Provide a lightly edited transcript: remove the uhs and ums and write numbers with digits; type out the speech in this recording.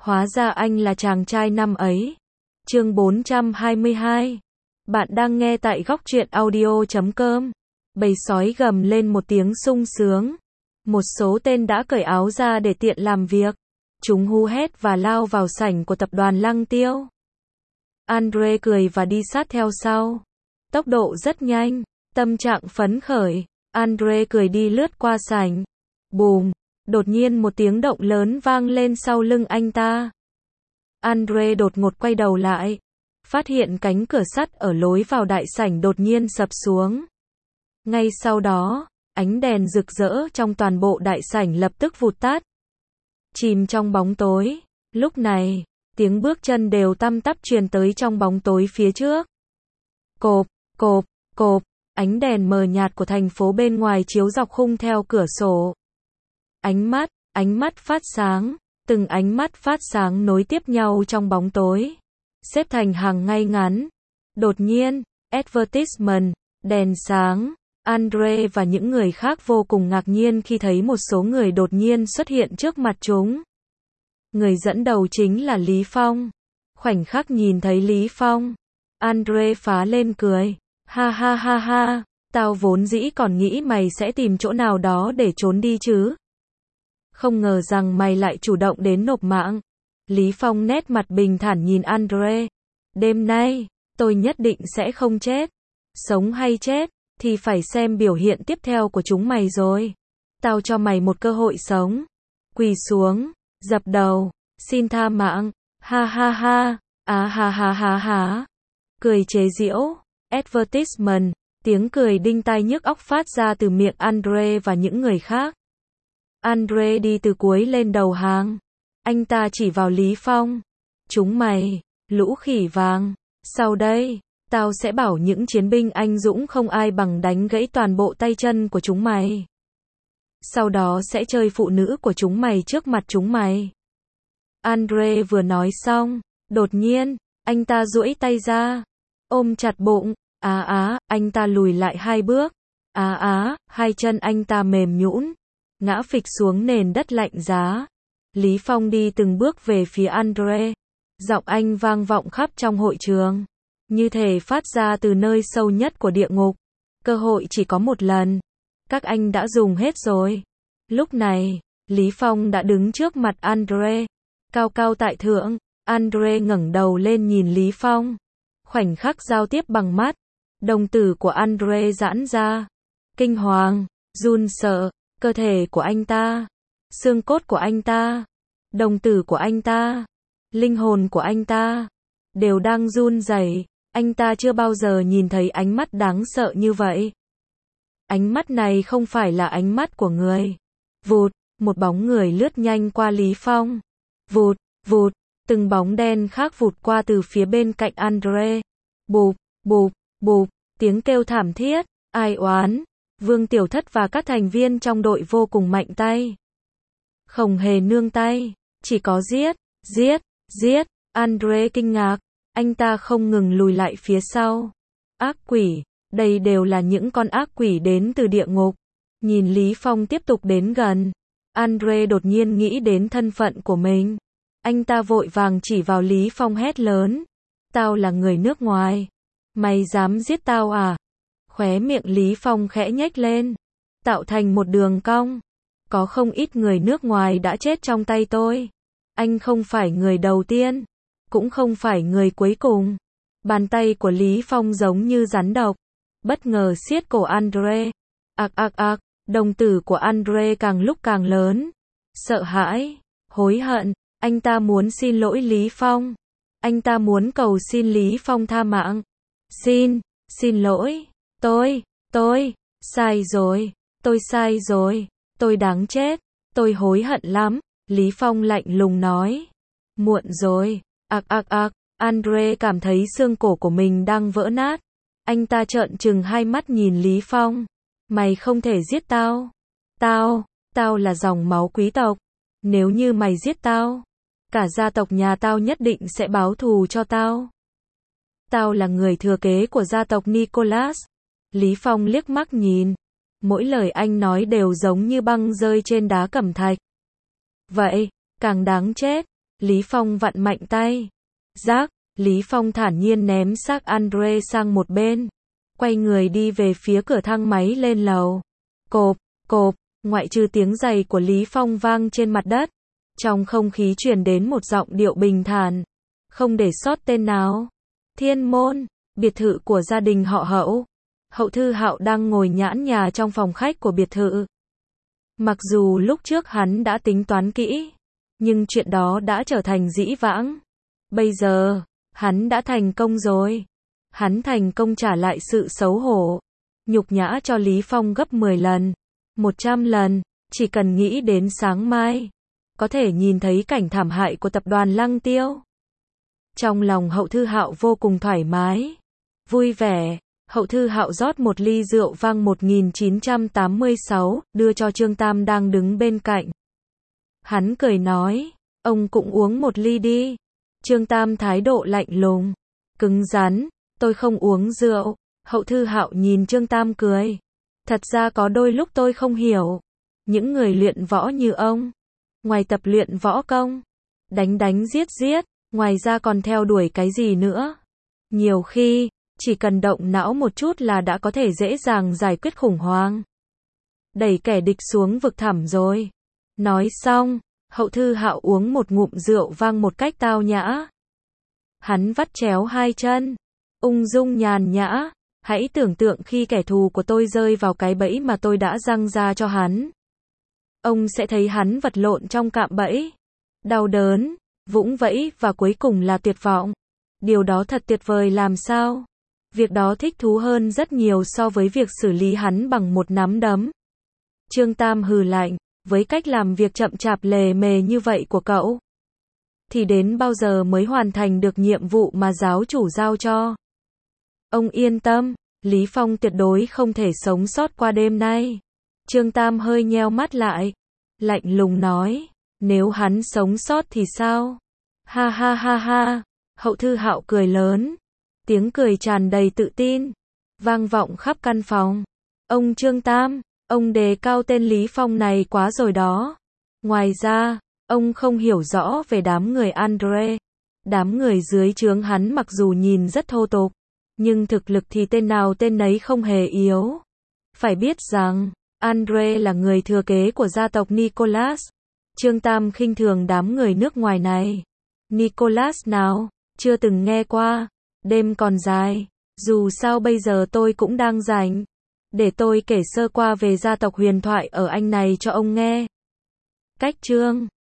Hóa ra anh là chàng trai năm ấy. Chương 422. Bạn đang nghe tại góc truyện audio.com. Bầy sói gầm lên một tiếng sung sướng. Một số tên đã cởi áo ra để tiện làm việc. Chúng hú hét và lao vào sảnh của tập đoàn Lăng Tiêu. Andre cười và đi sát theo sau. Tốc độ rất nhanh, tâm trạng phấn khởi. Andre cười đi lướt qua sảnh. Bùm! Đột nhiên một tiếng động lớn vang lên sau lưng anh ta. Andre đột ngột quay đầu lại. Phát hiện cánh cửa sắt ở lối vào đại sảnh đột nhiên sập xuống. Ngay sau đó, ánh đèn rực rỡ trong toàn bộ đại sảnh lập tức vụt tắt. Chìm trong bóng tối. Lúc này, tiếng bước chân đều tăm tắp truyền tới trong bóng tối phía trước. Cộp, cộp, cộp, ánh đèn mờ nhạt của thành phố bên ngoài chiếu dọc khung theo cửa sổ. Ánh mắt phát sáng, từng ánh mắt phát sáng nối tiếp nhau trong bóng tối, xếp thành hàng ngay ngắn. Đột nhiên, advertisement, đèn sáng, Andre và những người khác vô cùng ngạc nhiên khi thấy một số người đột nhiên xuất hiện trước mặt chúng. Người dẫn đầu chính là Lý Phong. Khoảnh khắc nhìn thấy Lý Phong, Andre phá lên cười. Ha ha ha ha, tao vốn dĩ còn nghĩ mày sẽ tìm chỗ nào đó để trốn đi chứ. Không ngờ rằng mày lại chủ động đến nộp mạng. Lý Phong nét mặt bình thản nhìn Andre. Đêm nay, tôi nhất định sẽ không chết. Sống hay chết, thì phải xem biểu hiện tiếp theo của chúng mày rồi. Tao cho mày một cơ hội sống. Quỳ xuống, dập đầu, xin tha mạng. Ha ha ha, ha ha ha ha. Cười chế giễu, advertisement, tiếng cười đinh tai nhức óc phát ra từ miệng Andre và những người khác. Andre đi từ cuối lên đầu hàng. Anh ta chỉ vào Lý Phong. Chúng mày, lũ khỉ vàng. Sau đây, tao sẽ bảo những chiến binh anh dũng không ai bằng đánh gãy toàn bộ tay chân của chúng mày. Sau đó sẽ chơi phụ nữ của chúng mày trước mặt chúng mày. Andre vừa nói xong, đột nhiên, anh ta duỗi tay ra, ôm chặt bụng. Anh ta lùi lại 2 bước. Hai chân anh ta mềm nhũn, ngã phịch xuống nền đất lạnh giá. Lý Phong đi từng bước về phía Andre. Giọng anh vang vọng khắp trong hội trường, như thể phát ra từ nơi sâu nhất của địa ngục. Cơ hội chỉ có một lần. Các anh đã dùng hết rồi. Lúc này, Lý Phong đã đứng trước mặt Andre, cao cao tại thượng. Andre ngẩng đầu lên nhìn Lý Phong. Khoảnh khắc giao tiếp bằng mắt, đồng tử của Andre giãn ra. Kinh hoàng, run sợ, cơ thể của anh ta, xương cốt của anh ta, đồng tử của anh ta, linh hồn của anh ta, đều đang run rẩy. Anh ta chưa bao giờ nhìn thấy ánh mắt đáng sợ như vậy. Ánh mắt này không phải là ánh mắt của người. Vụt, một bóng người lướt nhanh qua Lý Phong. Vụt, vụt, từng bóng đen khác vụt qua từ phía bên cạnh Andre. Bụp, bụp, bụp, tiếng kêu thảm thiết, ai oán. Vương Tiểu Thất và các thành viên trong đội vô cùng mạnh tay. Không hề nương tay, chỉ có giết, giết, giết. Andre kinh ngạc, anh ta không ngừng lùi lại phía sau. Ác quỷ, đây đều là những con ác quỷ đến từ địa ngục. Nhìn Lý Phong tiếp tục đến gần, Andre đột nhiên nghĩ đến thân phận của mình. Anh ta vội vàng chỉ vào Lý Phong hét lớn. Tao là người nước ngoài. Mày dám giết tao à? Khóe miệng Lý Phong khẽ nhếch lên, tạo thành một đường cong. Có không ít người nước ngoài đã chết trong tay tôi. Anh không phải người đầu tiên, cũng không phải người cuối cùng. Bàn tay của Lý Phong giống như rắn độc, bất ngờ siết cổ Andre. Đồng tử của Andre càng lúc càng lớn. Sợ hãi, hối hận, anh ta muốn xin lỗi Lý Phong. Anh ta muốn cầu xin Lý Phong tha mạng. Xin lỗi. Tôi, sai rồi, tôi sai rồi, tôi đáng chết, tôi hối hận lắm, Lý Phong lạnh lùng nói. Muộn rồi, Andre cảm thấy xương cổ của mình đang vỡ nát. Anh ta trợn trừng hai mắt nhìn Lý Phong. Mày không thể giết tao. Tao là dòng máu quý tộc. Nếu như mày giết tao, cả gia tộc nhà tao nhất định sẽ báo thù cho tao. Tao là người thừa kế của gia tộc Nicholas. Lý Phong liếc mắt nhìn. Mỗi lời anh nói đều giống như băng rơi trên đá cẩm thạch. Vậy, càng đáng chết. Lý Phong vặn mạnh tay. Rác, Lý Phong thản nhiên ném xác Andre sang một bên. Quay người đi về phía cửa thang máy lên lầu. Cộp, cộp, ngoại trừ tiếng giày của Lý Phong vang trên mặt đất. Trong không khí truyền đến một giọng điệu bình thản. Không để sót tên nào. Thiên Môn, biệt thự của gia đình họ Hậu. Hậu Thư Hạo đang ngồi nhãn nhà trong phòng khách của biệt thự. Mặc dù lúc trước hắn đã tính toán kỹ, nhưng chuyện đó đã trở thành dĩ vãng. Bây giờ, hắn đã thành công rồi. Hắn thành công trả lại sự xấu hổ, nhục nhã cho Lý Phong gấp 10 lần, 100 lần, chỉ cần nghĩ đến sáng mai, có thể nhìn thấy cảnh thảm hại của tập đoàn Lăng Tiêu. Trong lòng Hậu Thư Hạo vô cùng thoải mái, vui vẻ. Hậu Thư Hạo rót một ly rượu vang 1986, đưa cho Trương Tam đang đứng bên cạnh. Hắn cười nói, ông cũng uống một ly đi. Trương Tam thái độ lạnh lùng, cứng rắn, tôi không uống rượu. Hậu Thư Hạo nhìn Trương Tam cười. Thật ra có đôi lúc tôi không hiểu, những người luyện võ như ông, ngoài tập luyện võ công, đánh giết, ngoài ra còn theo đuổi cái gì nữa. Nhiều khi, chỉ cần động não một chút là đã có thể dễ dàng giải quyết khủng hoảng, đẩy kẻ địch xuống vực thẳm rồi. Nói xong, Hậu Thư Hạo uống một ngụm rượu vang một cách tao nhã. Hắn vắt chéo hai chân, ung dung nhàn nhã. Hãy tưởng tượng khi kẻ thù của tôi rơi vào cái bẫy mà tôi đã giăng ra cho hắn. Ông sẽ thấy hắn vật lộn trong cạm bẫy, đau đớn, vũng vẫy và cuối cùng là tuyệt vọng. Điều đó thật tuyệt vời làm sao? Việc đó thích thú hơn rất nhiều so với việc xử lý hắn bằng một nắm đấm. Trương Tam hừ lạnh, với cách làm việc chậm chạp lề mề như vậy của cậu, thì đến bao giờ mới hoàn thành được nhiệm vụ mà giáo chủ giao cho? Ông yên tâm, Lý Phong tuyệt đối không thể sống sót qua đêm nay. Trương Tam hơi nheo mắt lại, lạnh lùng nói, nếu hắn sống sót thì sao? Ha ha ha ha. Hậu Thư Hạo cười lớn, tiếng cười tràn đầy tự tin, vang vọng khắp căn phòng. Ông Trương Tam, ông đề cao tên Lý Phong này quá rồi đó. Ngoài ra, ông không hiểu rõ về đám người Andre. Đám người dưới trướng hắn mặc dù nhìn rất thô tục, nhưng thực lực thì tên nào tên nấy không hề yếu. Phải biết rằng, Andre là người thừa kế của gia tộc Nicholas. Trương Tam khinh thường đám người nước ngoài này. Nicholas nào? Chưa từng nghe qua. Đêm còn dài. Dù sao bây giờ tôi cũng đang rảnh. Để tôi kể sơ qua về gia tộc huyền thoại ở Anh này cho ông nghe. Cách chương